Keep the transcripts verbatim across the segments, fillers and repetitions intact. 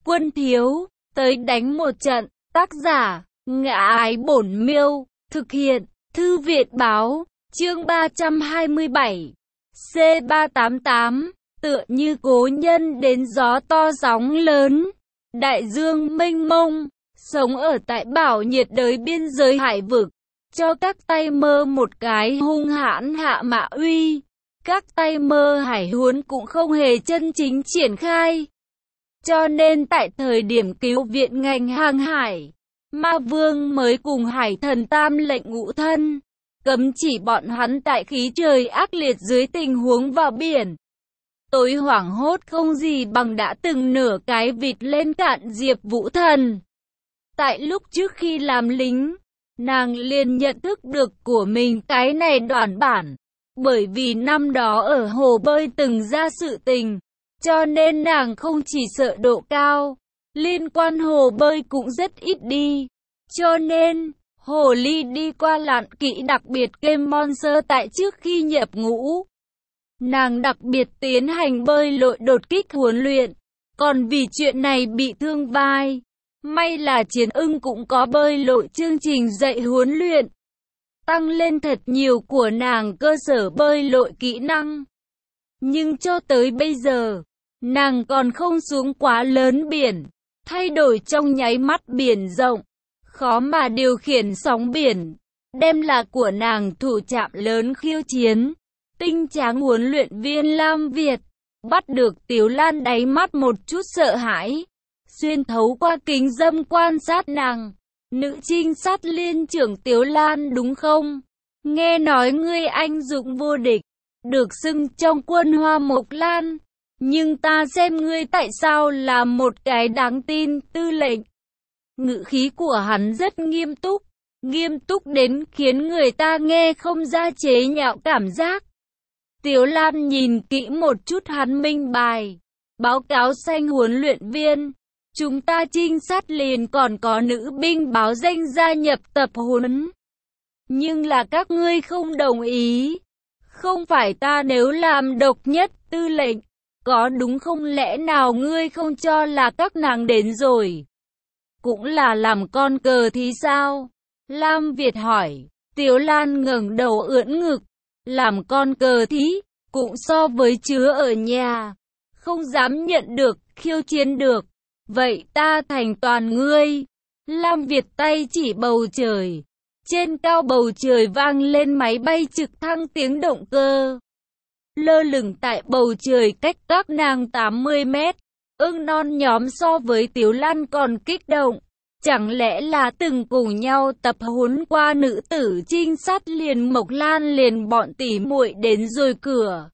Quân thiếu, tới đánh một trận. Tác giả, Ngã Ái Bổn Miêu. Thực hiện, Thư Viện Báo. Chương ba trăm hai mươi bảy. C ba tám tám. Tựa như cố nhân đến gió to sóng lớn. Đại dương mênh mông. Sống ở tại bảo nhiệt đới biên giới hải vực. Cho các tay mơ một cái hung hãn hạ mạ uy. Các tay mơ hải huấn cũng không hề chân chính triển khai. Cho nên tại thời điểm cứu viện ngành hàng hải, Ma Vương mới cùng hải thần tam lệnh ngũ thân, cấm chỉ bọn hắn tại khí trời ác liệt dưới tình huống vào biển. Tối hoảng hốt không gì bằng đã từng nửa cái vịt lên cạn Diệp Vũ Thần. Tại lúc trước khi làm lính, nàng liền nhận thức được của mình cái này đoạn bản. Bởi vì năm đó ở hồ bơi từng ra sự tình, cho nên nàng không chỉ sợ độ cao, liên quan hồ bơi cũng rất ít đi. Cho nên, hồ ly đi qua lặn kỹ đặc biệt game Monster tại trước khi nhập ngũ. Nàng đặc biệt tiến hành bơi lội đột kích huấn luyện, còn vì chuyện này bị thương vai. May là Chiến Ưng cũng có bơi lội chương trình dạy huấn luyện, tăng lên thật nhiều của nàng cơ sở bơi lội kỹ năng. Nhưng cho tới bây giờ, nàng còn không xuống quá lớn biển, thay đổi trong nháy mắt biển rộng, khó mà điều khiển sóng biển, đem là của nàng thủ trạm lớn khiêu chiến. Tinh tráng huấn luyện viên Lam Việt, bắt được Tiếu Lan đáy mắt một chút sợ hãi, xuyên thấu qua kính dâm quan sát nàng. Nữ trinh sát liên trưởng Tiếu Lan đúng không? Nghe nói ngươi anh dũng vô địch, được xưng trong quân Hoa Mộc Lan. Nhưng ta xem ngươi tại sao là một cái đáng tin, tư lệnh. Ngữ khí của hắn rất nghiêm túc, nghiêm túc đến khiến người ta nghe không ra chế nhạo cảm giác. Tiếu Lan nhìn kỹ một chút hắn minh bài. Báo cáo xanh huấn luyện viên, chúng ta trinh sát liền còn có nữ binh báo danh gia nhập tập huấn. Nhưng là các ngươi không đồng ý. Không phải ta nếu làm độc nhất tư lệnh, có đúng không? Lẽ nào ngươi không cho là các nàng đến rồi? Cũng là làm con cờ thì sao? Lam Việt hỏi. Tiếu Lan ngẩng đầu ưỡn ngực. Làm con cờ thí, cũng so với chứa ở nhà. Không dám nhận được, khiêu chiến được. Vậy ta thành toàn ngươi. Lam Việt tay chỉ bầu trời. Trên cao bầu trời vang lên máy bay trực thăng tiếng động cơ. Lơ lửng tại bầu trời cách các nàng tám mươi mét. Ưng non nhóm so với Tiếu Lan còn kích động. Chẳng lẽ là từng cùng nhau tập huấn qua nữ tử trinh sát liền Mộc Lan liền bọn tỉ muội đến rồi cửa.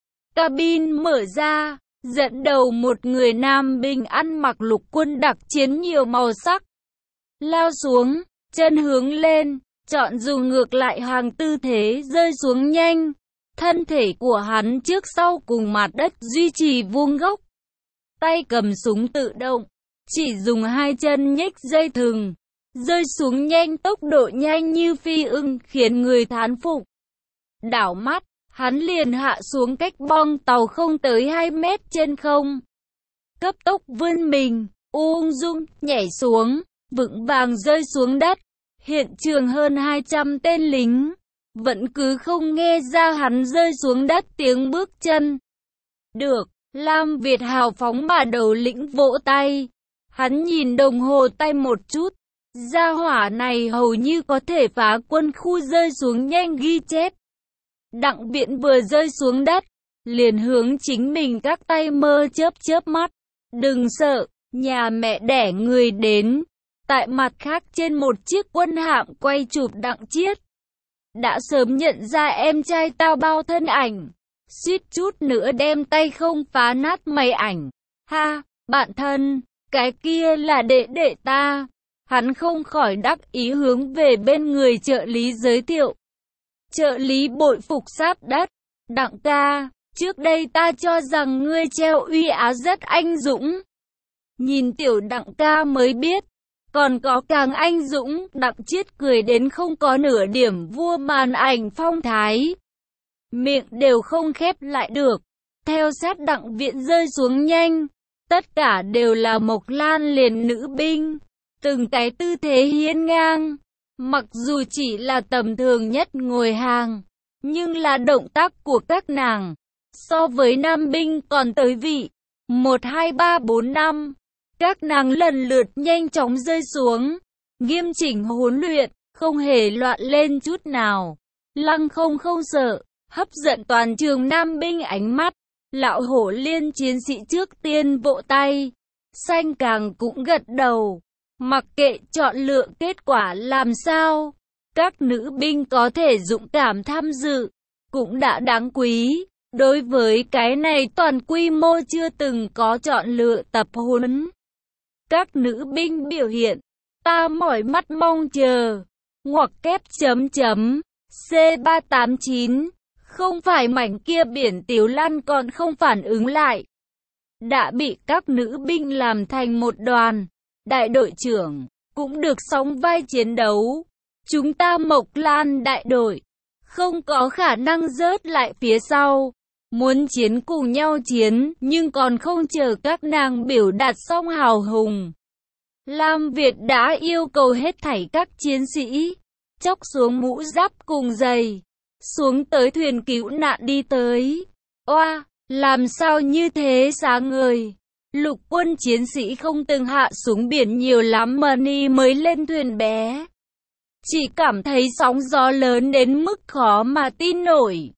Cabin mở ra, dẫn đầu một người nam binh ăn mặc lục quân đặc chiến nhiều màu sắc. Lao xuống, chân hướng lên, chọn dùng ngược lại hàng tư thế rơi xuống nhanh. Thân thể của hắn trước sau cùng mặt đất duy trì vuông góc. Tay cầm súng tự động, chỉ dùng hai chân nhích dây thừng, rơi xuống nhanh, tốc độ nhanh như phi ưng khiến người thán phục. Đảo mắt, hắn liền hạ xuống cách bong tàu không tới hai mét trên không. Cấp tốc vươn mình, ung dung nhảy xuống, vững vàng rơi xuống đất. Hiện trường hơn hai trăm tên lính, vẫn cứ không nghe ra hắn rơi xuống đất tiếng bước chân. Được, Lam Việt hào phóng mà đầu lĩnh vỗ tay. Hắn nhìn đồng hồ tay một chút. Gia hỏa này hầu như có thể phá quân khu rơi xuống nhanh ghi chép. Đặng Viễn vừa rơi xuống đất, liền hướng chính mình các tay mơ chớp chớp mắt. Đừng sợ, nhà mẹ đẻ người đến. Tại mặt khác trên một chiếc quân hạm quay chụp Đặng Chiết. Đã sớm nhận ra em trai tao bao thân ảnh. Suýt chút nữa đem tay không phá nát máy ảnh. Ha, bạn thân, cái kia là đệ đệ ta. Hắn không khỏi đắc ý hướng về bên người trợ lý giới thiệu. Trợ lý bội phục sát đất. Đặng ca, trước đây ta cho rằng ngươi treo uy á rất anh dũng. Nhìn tiểu Đặng ca mới biết. Còn có càng anh dũng. Đặng Chiết cười đến không có nửa điểm vua màn ảnh phong thái. Miệng đều không khép lại được. Theo sát Đặng Viễn rơi xuống nhanh. Tất cả đều là Mộc Lan liền nữ binh, từng cái tư thế hiên ngang, mặc dù chỉ là tầm thường nhất ngồi hàng, nhưng là động tác của các nàng, so với nam binh còn tới vị, một hai ba bốn năm, các nàng lần lượt nhanh chóng rơi xuống, nghiêm chỉnh huấn luyện, không hề loạn lên chút nào, lăng không không sợ, hấp dẫn toàn trường nam binh ánh mắt. Lão Hổ Liên chiến sĩ trước tiên vỗ tay, xanh càng cũng gật đầu, mặc kệ chọn lựa kết quả làm sao, các nữ binh có thể dũng cảm tham dự, cũng đã đáng quý. Đối với cái này toàn quy mô chưa từng có chọn lựa tập huấn, các nữ binh biểu hiện, ta mỏi mắt mong chờ, ngoặc kép chấm chấm, C ba tám chín. Không phải mảnh kia biển Tiếu Lan còn không phản ứng lại, đã bị các nữ binh làm thành một đoàn. Đại đội trưởng cũng được sóng vai chiến đấu. Chúng ta Mộc Lan đại đội không có khả năng rớt lại phía sau, muốn chiến cùng nhau chiến, nhưng còn không chờ các nàng biểu đạt xong hào hùng. Lam Việt đã yêu cầu hết thảy các chiến sĩ chóc xuống mũ giáp cùng giày, xuống tới thuyền cứu nạn đi tới. Oa, làm sao như thế sáng ngời. Lục quân chiến sĩ không từng hạ xuống biển nhiều lắm mà ni mới lên thuyền bé. Chỉ cảm thấy sóng gió lớn đến mức khó mà tin nổi.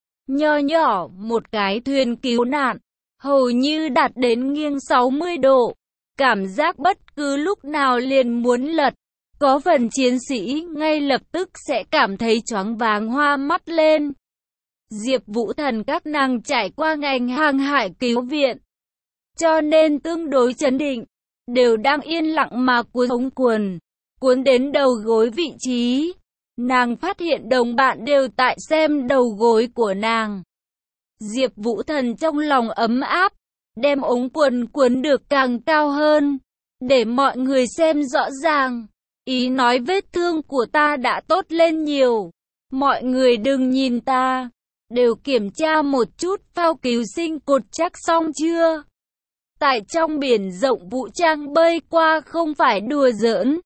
Nho nhỏ một cái thuyền cứu nạn, hầu như đạt đến nghiêng sáu mươi độ. Cảm giác bất cứ lúc nào liền muốn lật. Có phần chiến sĩ ngay lập tức sẽ cảm thấy choáng váng hoa mắt lên. Diệp Vũ Thần các nàng trải qua ngành hàng hải cứu viện, cho nên tương đối trấn định, đều đang yên lặng mà cuốn ống quần, cuốn đến đầu gối vị trí. Nàng phát hiện đồng bạn đều tại xem đầu gối của nàng. Diệp Vũ Thần trong lòng ấm áp, đem ống quần cuốn được càng cao hơn, để mọi người xem rõ ràng. Ý nói vết thương của ta đã tốt lên nhiều. Mọi người đừng nhìn ta, đều kiểm tra một chút phao cứu sinh cột chắc xong chưa. Tại trong biển rộng vũ trang bơi qua không phải đùa giỡn,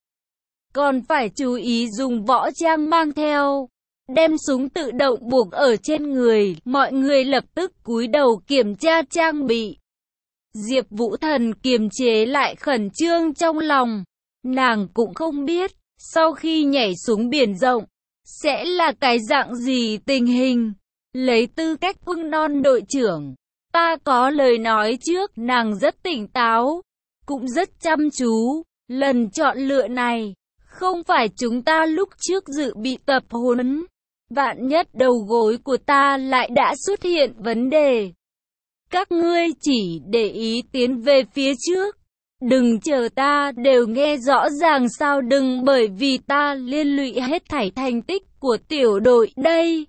còn phải chú ý dùng võ trang mang theo. Đem súng tự động buộc ở trên người, mọi người lập tức cúi đầu kiểm tra trang bị. Diệp Vũ Thần kiềm chế lại khẩn trương trong lòng. Nàng cũng không biết, sau khi nhảy xuống biển rộng, sẽ là cái dạng gì tình hình. Lấy tư cách ưng non đội trưởng, ta có lời nói trước, nàng rất tỉnh táo, cũng rất chăm chú. Lần chọn lựa này, không phải chúng ta lúc trước dự bị tập huấn. Vạn nhất đầu gối của ta lại đã xuất hiện vấn đề. Các ngươi chỉ để ý tiến về phía trước. Đừng chờ ta đều nghe rõ ràng sao, đừng bởi vì ta liên lụy hết thảy thành tích của tiểu đội. Đây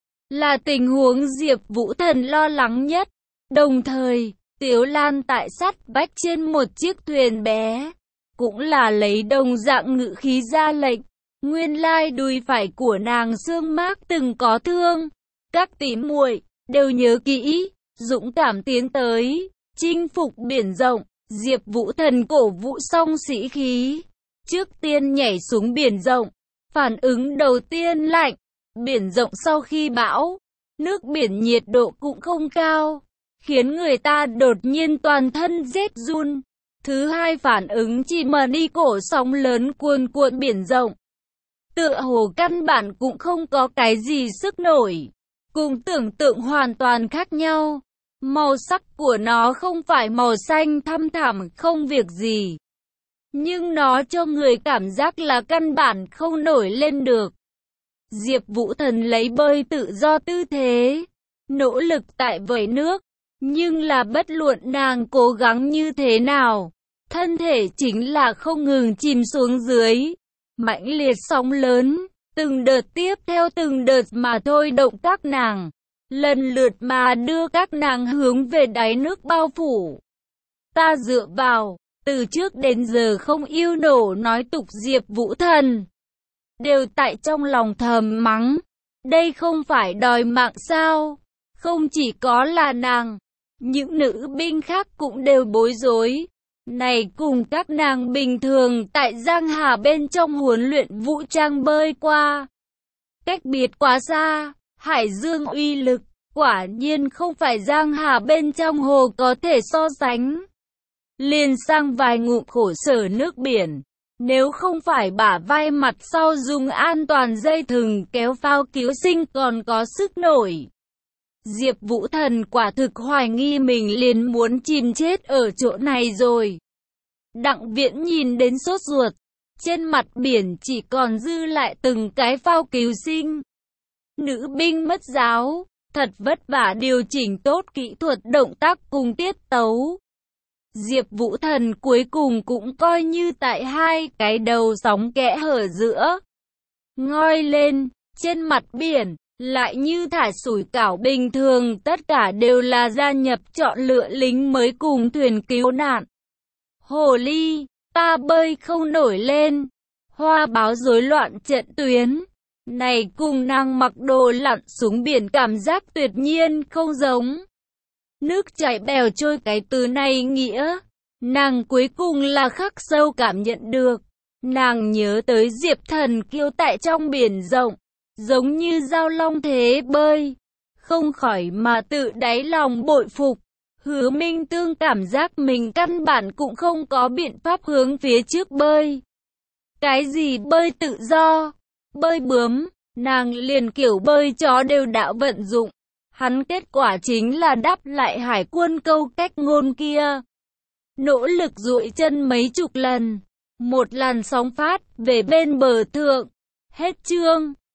là tình huống Diệp Vũ Thần lo lắng nhất. Đồng thời, Tiếu Lan tại sát vách trên một chiếc thuyền bé, cũng là lấy đồng dạng ngữ khí ra lệnh. Nguyên lai đùi phải của nàng xương mác từng có thương. Các tỷ muội đều nhớ kỹ, dũng cảm tiến tới, chinh phục biển rộng. Diệp Vũ Thần cổ vũ xong sĩ khí, trước tiên nhảy xuống biển rộng. Phản ứng đầu tiên lạnh, biển rộng sau khi bão, nước biển nhiệt độ cũng không cao, khiến người ta đột nhiên toàn thân rét run. Thứ hai, phản ứng chỉ mà đi cổ sóng lớn cuồn cuộn biển rộng, tựa hồ căn bản cũng không có cái gì sức nổi, cùng tưởng tượng hoàn toàn khác nhau. Màu sắc của nó không phải màu xanh thăm thẳm không việc gì, nhưng nó cho người cảm giác là căn bản không nổi lên được. Diệp Vũ Thần lấy bơi tự do tư thế, nỗ lực tại vẩy nước, nhưng là bất luận nàng cố gắng như thế nào, thân thể chính là không ngừng chìm xuống dưới. Mãnh liệt sóng lớn, từng đợt tiếp theo từng đợt mà thôi động các nàng, lần lượt mà đưa các nàng hướng về đáy nước bao phủ. Ta dựa vào, từ trước đến giờ không yêu nổ nói tục Diệp Vũ Thần, đều tại trong lòng thầm mắng, đây không phải đòi mạng sao? Không chỉ có là nàng, Những nữ binh khác cũng đều bối rối. Này cùng các nàng bình thường tại Giang Hà bên trong huấn luyện vũ trang bơi qua. Cách biệt quá xa, hải dương uy lực, quả nhiên không phải Giang Hà bên trong hồ có thể so sánh. Liền sang vài ngụm khổ sở nước biển. Nếu không phải bả vai mặt sau dùng an toàn dây thừng kéo phao cứu sinh còn có sức nổi. Diệp Vũ Thần quả thực hoài nghi mình liền muốn chìm chết ở chỗ này rồi. Đặng Viễn nhìn đến sốt ruột. Trên mặt biển chỉ còn dư lại từng cái phao cứu sinh. Nữ binh mất giáo, thật vất vả điều chỉnh tốt kỹ thuật động tác cùng tiết tấu. Diệp Vũ Thần cuối cùng cũng coi như tại hai cái đầu sóng kẽ hở giữa. Ngoi lên, trên mặt biển, lại như thả sủi cảo bình thường, tất cả đều là gia nhập chọn lựa lính mới cùng thuyền cứu nạn. Hồ ly, ta bơi không nổi lên. Hoa báo rối loạn trận tuyến. Này cùng nàng mặc đồ lặn xuống biển cảm giác tuyệt nhiên không giống. Nước chảy bèo trôi cái từ này nghĩa. Nàng cuối cùng là khắc sâu cảm nhận được. Nàng nhớ tới Diệp Thần kiêu tại trong biển rộng. Giống như dao long thế bơi. Không khỏi mà tự đáy lòng bội phục. Hứa Minh Tương cảm giác mình căn bản cũng không có biện pháp hướng phía trước bơi. Cái gì bơi tự do, bơi bướm, nàng liền kiểu bơi chó đều đã vận dụng. Hắn kết quả chính là đáp lại hải quân câu cách ngôn kia. Nỗ lực duỗi chân mấy chục lần, một làn sóng phát về bên bờ thượng. Hết chương.